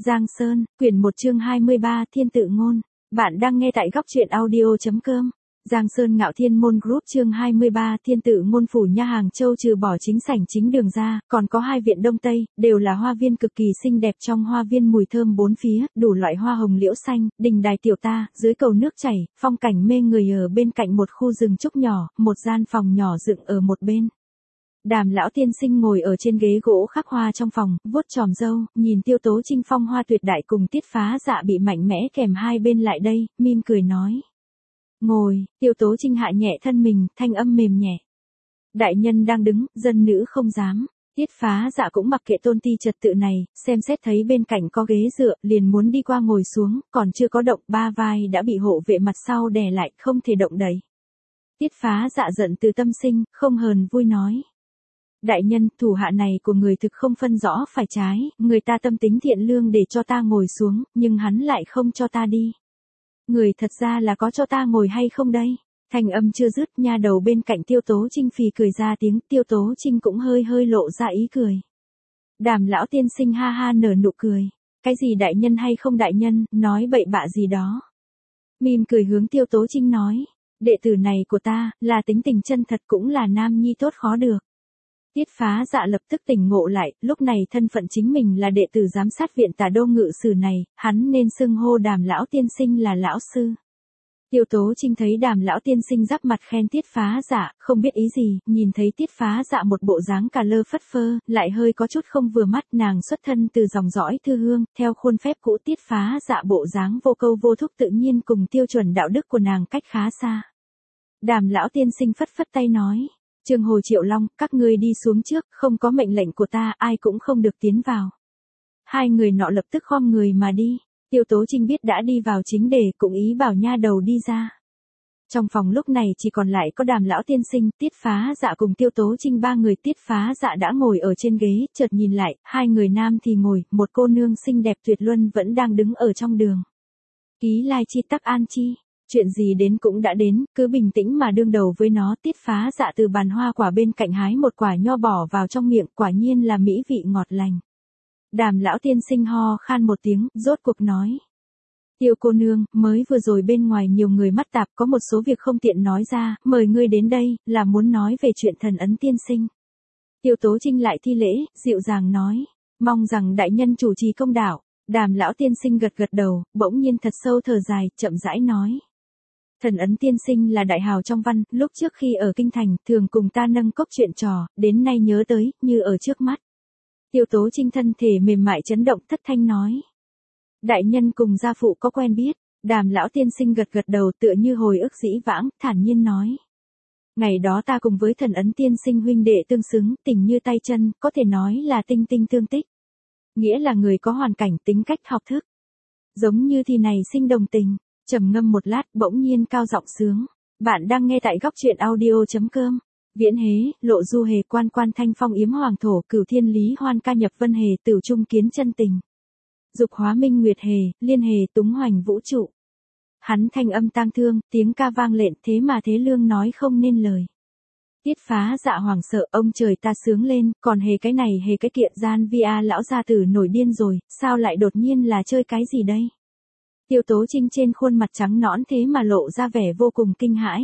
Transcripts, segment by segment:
Giang Sơn, quyển 1 chương 23 Thiên tự ngôn. Bạn đang nghe tại góc truyện audio.com. Giang Sơn Ngạo Thiên Môn Group chương 23 Thiên tự ngôn. Phủ Nha Hàng Châu trừ bỏ chính sảnh chính đường ra, còn có hai viện đông tây, đều là hoa viên cực kỳ xinh đẹp. Trong hoa viên mùi thơm bốn phía, đủ loại hoa hồng liễu xanh, đình đài tiểu ta, dưới cầu nước chảy, phong cảnh mê người. Ở bên cạnh một khu rừng trúc nhỏ, một gian phòng nhỏ dựng ở một bên. Đàm lão tiên sinh ngồi ở trên ghế gỗ khắc hoa trong phòng, vuốt chòm râu, nhìn Tiêu Tố Trinh phong hoa tuyệt đại cùng Tiết Phá Dạ bị mạnh mẽ kèm hai bên lại đây, mỉm cười nói. Ngồi, Tiêu Tố Trinh hạ nhẹ thân mình, thanh âm mềm nhẹ. Đại nhân đang đứng, dân nữ không dám. Tiết Phá Dạ cũng mặc kệ tôn ti trật tự này, xem xét thấy bên cạnh có ghế dựa, liền muốn đi qua ngồi xuống, còn chưa có động, ba vai đã bị hộ vệ mặt sau đè lại, không thể động đậy. Tiết Phá Dạ giận từ tâm sinh, không hờn vui nói. Đại nhân, thủ hạ này của người thực không phân rõ phải trái, người ta tâm tính thiện lương để cho ta ngồi xuống, nhưng hắn lại không cho ta đi. Người thật ra là có cho ta ngồi hay không đây? Thanh âm chưa dứt, nha đầu bên cạnh Tiêu Tố Trinh phì cười ra tiếng, Tiêu Tố Trinh cũng hơi lộ ra ý cười. Đàm lão tiên sinh ha ha nở nụ cười. Cái gì đại nhân hay không đại nhân, nói bậy bạ gì đó. Mỉm cười hướng Tiêu Tố Trinh nói, đệ tử này của ta, là tính tình chân thật cũng là nam nhi tốt khó được. Tiết Phá Dạ lập tức tỉnh ngộ lại, lúc này thân phận chính mình là đệ tử giám sát viện Tả Đô ngự sử này, hắn nên xưng hô Đàm lão tiên sinh là lão sư. Tiêu Tố Trinh thấy Đàm lão tiên sinh giáp mặt khen Tiết Phá Dạ, không biết ý gì, nhìn thấy Tiết Phá Dạ một bộ dáng cà lơ phất phơ, lại hơi có chút không vừa mắt. Nàng xuất thân từ dòng dõi thư hương, theo khuôn phép cũ Tiết Phá Dạ bộ dáng vô câu vô thúc tự nhiên cùng tiêu chuẩn đạo đức của nàng cách khá xa. Đàm lão tiên sinh phất phất tay nói. Trương Hồ Triệu Long, các ngươi đi xuống trước, không có mệnh lệnh của ta, ai cũng không được tiến vào. Hai người nọ lập tức khom người mà đi. Tiêu Tố Trinh biết đã đi vào chính đề, cũng ý bảo nha đầu đi ra. Trong phòng lúc này chỉ còn lại có Đàm lão tiên sinh, Tiết Phá Dạ cùng Tiêu Tố Trinh ba người. Tiết Phá Dạ đã ngồi ở trên ghế, chợt nhìn lại, hai người nam thì ngồi, một cô nương xinh đẹp tuyệt luân vẫn đang đứng ở trong đường. Ký lai chi tắc an chi. Chuyện gì đến cũng đã đến, cứ bình tĩnh mà đương đầu với nó. Tiết Phá Dạ từ bàn hoa quả bên cạnh hái một quả nho bỏ vào trong miệng, quả nhiên là mỹ vị ngọt lành. Đàm lão tiên sinh ho khan một tiếng, rốt cuộc nói. Tiêu cô nương, mới vừa rồi bên ngoài nhiều người mắt tạp, có một số việc không tiện nói ra, mời ngươi đến đây, là muốn nói về chuyện thần ấn tiên sinh. Tiêu Tố Trinh lại thi lễ, dịu dàng nói, mong rằng đại nhân chủ trì công đạo. Đàm lão tiên sinh gật đầu, bỗng nhiên thật sâu thở dài, chậm rãi nói. Thần ấn tiên sinh là đại hào trong văn, lúc trước khi ở kinh thành, thường cùng ta nâng cốc chuyện trò, đến nay nhớ tới, như ở trước mắt. Tiêu Tố Trinh thân thể mềm mại chấn động, thất thanh nói. Đại nhân cùng gia phụ có quen biết. Đàm lão tiên sinh gật đầu tựa như hồi ức dĩ vãng, thản nhiên nói. Ngày đó ta cùng với thần ấn tiên sinh huynh đệ tương xứng, tình như tay chân, có thể nói là tinh tinh tương tích. Nghĩa là người có hoàn cảnh, tính cách, học thức. Giống như thì này sinh đồng tình. Trầm ngâm một lát, bỗng nhiên cao giọng sướng. Bạn đang nghe tại góc truyện audio.com. Viễn hế, lộ du hề, quan thanh phong yếm hoàng thổ, cửu thiên lý hoan ca nhập vân hề, tửu trung kiến chân tình. Dục hóa minh nguyệt hề, liên hề, túng hoành vũ trụ. Hắn thanh âm tang thương, tiếng ca vang lện, thế mà thế lương nói không nên lời. Tiết Phá Dạ hoàng sợ, ông trời ta sướng lên, còn hề cái này hề cái kiện gian via lão gia tử nổi điên rồi, sao lại đột nhiên là chơi cái gì đây? Tiêu Tố Trinh trên khuôn mặt trắng nõn thế mà lộ ra vẻ vô cùng kinh hãi.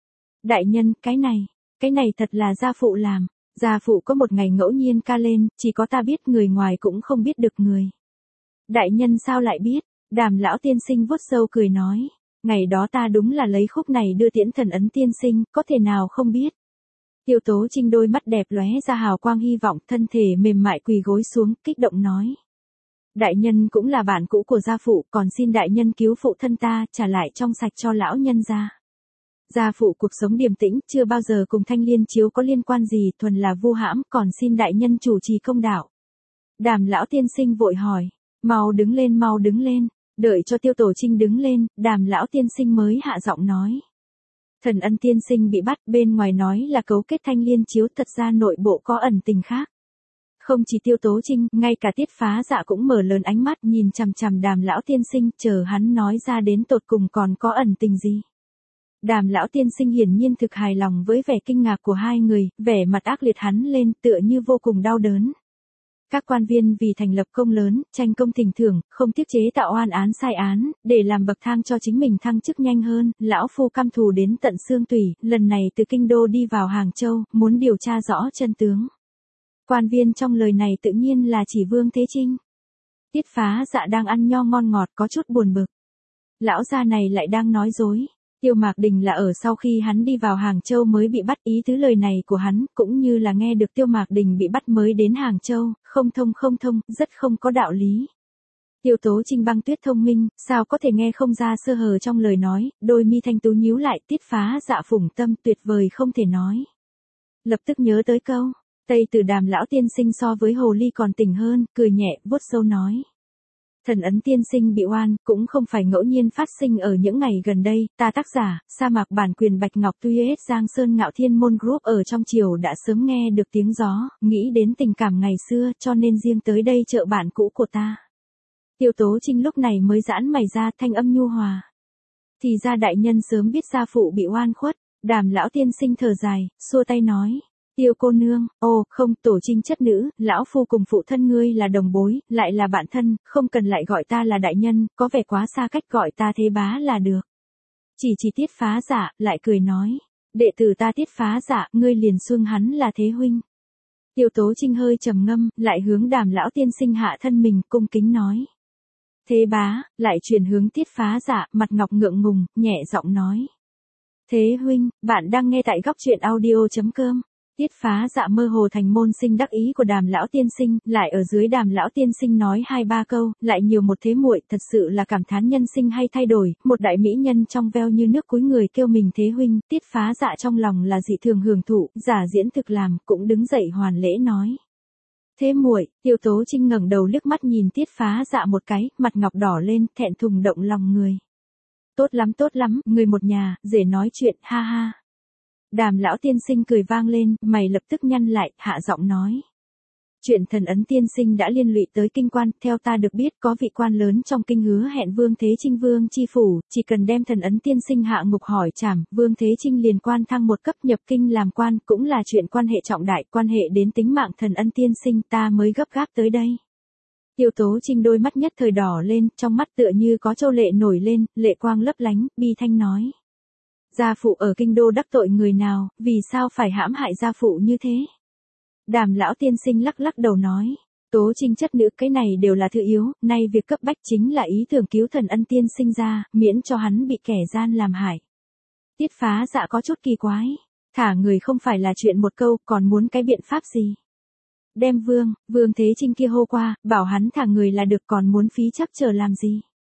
Đại nhân, cái này thật là gia phụ làm. Gia phụ có một ngày ngẫu nhiên ca lên, chỉ có ta biết, người ngoài cũng không biết được người. Đại nhân sao lại biết? Đàm lão tiên sinh vuốt râu cười nói. Ngày đó ta đúng là lấy khúc này đưa tiễn thần ấn tiên sinh, có thể nào không biết. Tiêu Tố Trinh đôi mắt đẹp lóe ra hào quang hy vọng, thân thể mềm mại quỳ gối xuống, kích động nói. Đại nhân cũng là bạn cũ của gia phụ, còn xin đại nhân cứu phụ thân ta, trả lại trong sạch cho lão nhân gia. Gia phụ cuộc sống điềm tĩnh, chưa bao giờ cùng Thanh Liên chiếu có liên quan gì, thuần là vu hãm, còn xin đại nhân chủ trì công đạo. Đàm lão tiên sinh vội hỏi, mau đứng lên, đợi cho Tiêu Tổ Trinh đứng lên, Đàm lão tiên sinh mới hạ giọng nói. Thần ân tiên sinh bị bắt, bên ngoài nói là cấu kết Thanh Liên chiếu, thật ra nội bộ có ẩn tình khác. Không chỉ Tiêu Tố Trinh, ngay cả Tiết Phá Dạ cũng mở lớn ánh mắt nhìn chằm Đàm lão tiên sinh, chờ hắn nói ra đến tột cùng còn có ẩn tình gì. Đàm lão tiên sinh hiển nhiên thực hài lòng với vẻ kinh ngạc của hai người, vẻ mặt ác liệt hắn lên tựa như vô cùng đau đớn. Các quan viên vì thành lập công lớn, tranh công tình thưởng, không tiếc chế tạo oan án sai án, để làm bậc thang cho chính mình thăng chức nhanh hơn, lão phu căm thù đến tận xương tủy, lần này từ kinh đô đi vào Hàng Châu, muốn điều tra rõ chân tướng. Quan viên trong lời này tự nhiên là chỉ Vương Thế Chinh. Tiết Phá Dạ đang ăn nho ngon ngọt có chút buồn bực. Lão gia này lại đang nói dối. Tiêu Mạc Đình là ở sau khi hắn đi vào Hàng Châu mới bị bắt, ý tứ lời này của hắn, cũng như là nghe được Tiêu Mạc Đình bị bắt mới đến Hàng Châu, không thông, rất không có đạo lý. Tiêu Tố Trinh băng tuyết thông minh, sao có thể nghe không ra sơ hở trong lời nói, đôi mi thanh tú nhíu lại, Tiết Phá Dạ phủng tâm tuyệt vời không thể nói. Lập tức nhớ tới câu, Tây Từ Đàm lão tiên sinh so với hồ ly còn tỉnh hơn, cười nhẹ, vuốt râu nói. Thần ấn tiên sinh bị oan, cũng không phải ngẫu nhiên phát sinh ở những ngày gần đây, ta tác giả, sa mạc bản quyền Bạch Ngọc tuy hết Giang Sơn Ngạo Thiên Môn Group ở trong triều đã sớm nghe được tiếng gió, nghĩ đến tình cảm ngày xưa cho nên riêng tới đây trợ bạn cũ của ta. Tiêu Tố Trinh lúc này mới giãn mày ra, thanh âm nhu hòa. Thì ra đại nhân sớm biết gia phụ bị oan khuất, Đàm lão tiên sinh thở dài, xua tay nói. Tiêu cô nương, không, Tổ Trinh chất nữ, lão phu cùng phụ thân ngươi là đồng bối, lại là bạn thân, không cần lại gọi ta là đại nhân, có vẻ quá xa cách, gọi ta Thế Bá là được. Chỉ Tiết Phá Dạ, lại cười nói, đệ tử ta Tiết Phá Dạ, ngươi liền xưng hắn là Thế huynh. Tiêu Tố Trinh hơi trầm ngâm, lại hướng Đàm lão tiên sinh hạ thân mình, cung kính nói. Thế Bá, lại chuyển hướng Tiết Phá Dạ, mặt ngọc ngượng ngùng, nhẹ giọng nói. Thế huynh, bạn đang nghe tại góc truyện audio.com. Tiết Phá Dạ mơ hồ thành môn sinh đắc ý của Đàm lão tiên sinh, lại ở dưới Đàm lão tiên sinh nói 2-3 câu, lại nhiều một thế muội, thật sự là cảm thán nhân sinh hay thay đổi, một đại mỹ nhân trong veo như nước cúi người kêu mình Thế huynh, Tiết Phá Dạ trong lòng là dị thường hưởng thụ, giả diễn thực làm, cũng đứng dậy hoàn lễ nói. Thế muội, Tiêu Tố Trinh ngẩng đầu liếc mắt nhìn Tiết Phá Dạ một cái, mặt ngọc đỏ lên, thẹn thùng động lòng người. Tốt lắm, người một nhà, dễ nói chuyện, ha ha. Đàm lão tiên sinh cười vang lên, mày lập tức nhăn lại, hạ giọng nói. Chuyện thần ấn tiên sinh đã liên lụy tới kinh quan, theo ta được biết có vị quan lớn trong kinh hứa hẹn Vương Thế Chinh Vương chi phủ, chỉ cần đem thần ấn tiên sinh hạ ngục hỏi trảm, Vương Thế Chinh liền quan thăng một cấp nhập kinh làm quan, cũng là chuyện quan hệ trọng đại, quan hệ đến tính mạng thần ấn tiên sinh, ta mới gấp gáp tới đây. Tiêu Tố Trinh đôi mắt nhất thời đỏ lên, trong mắt tựa như có châu lệ nổi lên, lệ quang lấp lánh, bi thanh nói. Gia phụ ở kinh đô đắc tội người nào, vì sao phải hãm hại gia phụ như thế? Đàm lão tiên sinh lắc đầu nói, Tố Trinh chất nữ, cái này đều là thứ yếu, nay việc cấp bách chính là ý tưởng cứu thần ân tiên sinh ra, miễn cho hắn bị kẻ gian làm hại. Tiết Phá Dạ có chút kỳ quái, thả người không phải là chuyện một câu, còn muốn cái biện pháp gì? Đem Vương Thế Chinh kia hô qua, bảo hắn thả người là được, còn muốn phí chắc chờ làm gì?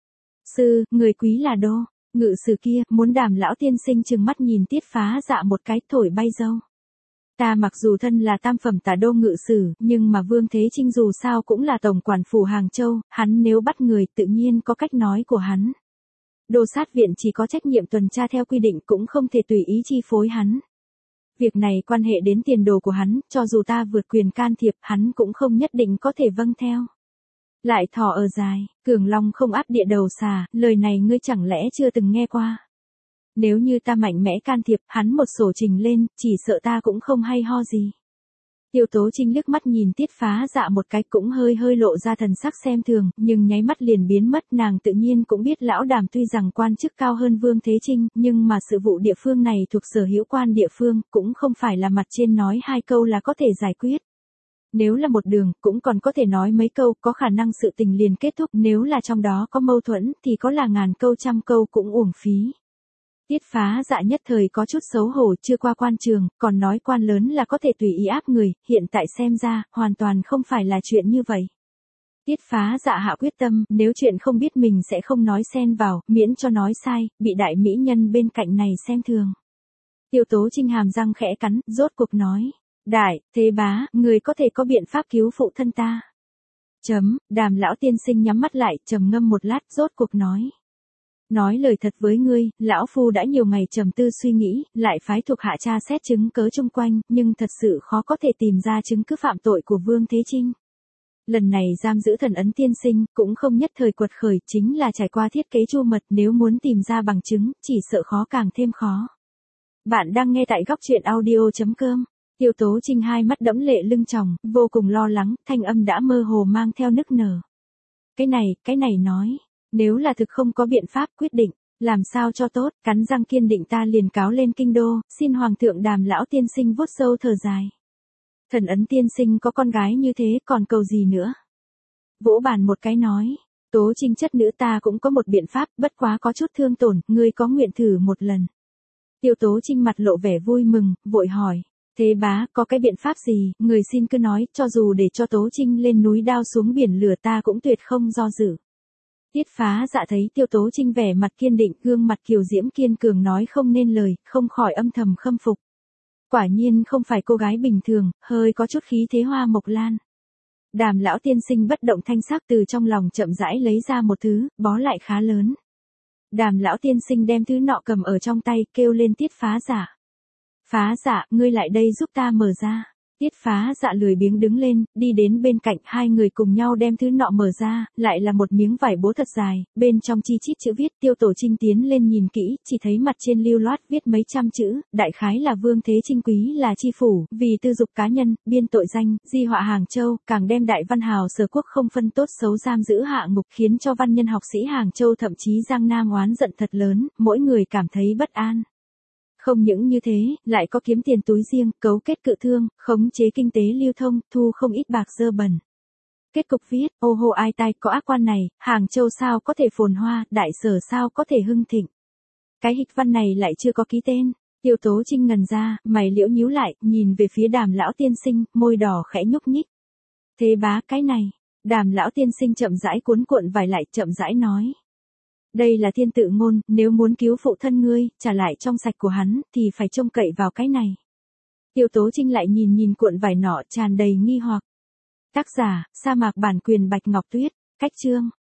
Sư, người quý là đô. Ngự sử kia, muốn Đàm lão tiên sinh trừng mắt nhìn Tiết Phá Dạ một cái, thổi bay dâu. Ta mặc dù thân là tam phẩm tả đô ngự sử, nhưng mà Vương Thế Chinh dù sao cũng là tổng quản phủ Hàng Châu, hắn nếu bắt người tự nhiên có cách nói của hắn. Đô sát viện chỉ có trách nhiệm tuần tra theo quy định, cũng không thể tùy ý chi phối hắn. Việc này quan hệ đến tiền đồ của hắn, cho dù ta vượt quyền can thiệp, hắn cũng không nhất định có thể vâng theo. Lại thò ở dài, cường long không áp địa đầu xà, lời này ngươi chẳng lẽ chưa từng nghe qua. Nếu như ta mạnh mẽ can thiệp, hắn một sổ trình lên, chỉ sợ ta cũng không hay ho gì. Tiêu Tố Trinh liếc mắt nhìn Tiết Phá Dạ một cái, cũng hơi lộ ra thần sắc xem thường, nhưng nháy mắt liền biến mất. Nàng tự nhiên cũng biết lão Đàm tuy rằng quan chức cao hơn Vương Thế Chinh, nhưng mà sự vụ địa phương này thuộc sở hữu quan địa phương, cũng không phải là mặt trên nói 2 câu là có thể giải quyết. Nếu là một đường, cũng còn có thể nói mấy câu, có khả năng sự tình liền kết thúc, nếu là trong đó có mâu thuẫn, thì có là ngàn câu trăm câu cũng uổng phí. Tiết Phá Dạ nhất thời có chút xấu hổ, chưa qua quan trường, còn nói quan lớn là có thể tùy ý áp người, hiện tại xem ra, hoàn toàn không phải là chuyện như vậy. Tiết Phá Dạ hạ quyết tâm, nếu chuyện không biết mình sẽ không nói xen vào, miễn cho nói sai, bị đại mỹ nhân bên cạnh này xem thường. Tiêu Tố Trinh hàm răng khẽ cắn, rốt cuộc nói. Đại, Thế Bá, người có thể có biện pháp cứu phụ thân ta. Đàm lão tiên sinh nhắm mắt lại, trầm ngâm một lát, rốt cuộc nói. Nói lời thật với ngươi, lão phu đã nhiều ngày trầm tư suy nghĩ, lại phái thuộc hạ tra xét chứng cớ chung quanh, nhưng thật sự khó có thể tìm ra chứng cứ phạm tội của Vương Thế Chinh. Lần này giam giữ thần ấn tiên sinh, cũng không nhất thời quật khởi, chính là trải qua thiết kế chu mật, nếu muốn tìm ra bằng chứng, chỉ sợ khó càng thêm khó. Bạn đang nghe tại góc truyện audio.com. Tiêu Tố Trinh hai mắt đẫm lệ lưng tròng, vô cùng lo lắng, thanh âm đã mơ hồ mang theo nức nở. Cái này nói, nếu là thực không có biện pháp quyết định, làm sao cho tốt, cắn răng kiên định ta liền cáo lên kinh đô, xin hoàng thượng Đàm lão tiên sinh vuốt sâu thở dài. Thần ấn tiên sinh có con gái như thế còn cầu gì nữa. Vỗ bàn một cái nói, Tố Trinh chất nữ ta cũng có một biện pháp, bất quá có chút thương tổn, ngươi có nguyện thử một lần. Tiêu Tố Trinh mặt lộ vẻ vui mừng, vội hỏi, thế bá, có cái biện pháp gì, người xin cứ nói, cho dù để cho Tố Trinh lên núi đao xuống biển lửa ta cũng tuyệt không do dự. Tiết Phá Dạ thấy Tiêu Tố Trinh vẻ mặt kiên định, gương mặt kiều diễm kiên cường nói không nên lời, không khỏi âm thầm khâm phục. Quả nhiên không phải cô gái bình thường, hơi có chút khí thế hoa mộc lan. Đàm lão tiên sinh bất động thanh sắc từ trong lòng chậm rãi lấy ra một thứ, bó lại khá lớn. Đàm lão tiên sinh đem thứ nọ cầm ở trong tay, kêu lên Tiết Phá Dạ. Phá Dạ, ngươi lại đây giúp ta mở ra. Tiết Phá Dạ lười biếng đứng lên, đi đến bên cạnh, hai người cùng nhau đem thứ nọ mở ra, lại là một miếng vải bố thật dài, bên trong chi chít chữ viết. Tiêu Tổ Trinh tiến lên nhìn kỹ, chỉ thấy mặt trên lưu loát viết mấy trăm chữ, đại khái là Vương Thế Trinh quý là chi phủ, vì tư dục cá nhân, biên tội danh, di họa Hàng Châu, càng đem đại văn hào Sở Quốc không phân tốt xấu giam giữ hạ ngục, khiến cho văn nhân học sĩ Hàng Châu thậm chí Giang Nam oán giận thật lớn, mỗi người cảm thấy bất an. Không những như thế, lại có kiếm tiền túi riêng, cấu kết cự thương, khống chế kinh tế lưu thông, thu không ít bạc dơ bẩn. Kết cục viết, ô hô ai tai, có ác quan này, Hàng Châu sao có thể phồn hoa, Đại Sở sao có thể hưng thịnh. Cái hịch văn này lại chưa có ký tên. Tiêu Tố Trinh ngần ra, mày liễu nhíu lại, nhìn về phía Đàm lão tiên sinh, môi đỏ khẽ nhúc nhích. Thế bá, cái này. Đàm lão tiên sinh chậm rãi cuốn cuộn vải lại, chậm rãi nói. Đây là thiên tự ngôn, nếu muốn cứu phụ thân ngươi, trả lại trong sạch của hắn, thì phải trông cậy vào cái này. Tiêu Tố Trinh lại nhìn cuộn vải nọ tràn đầy nghi hoặc. Tác giả, sa mạc bản quyền Bạch Ngọc Tuyết, cách chương.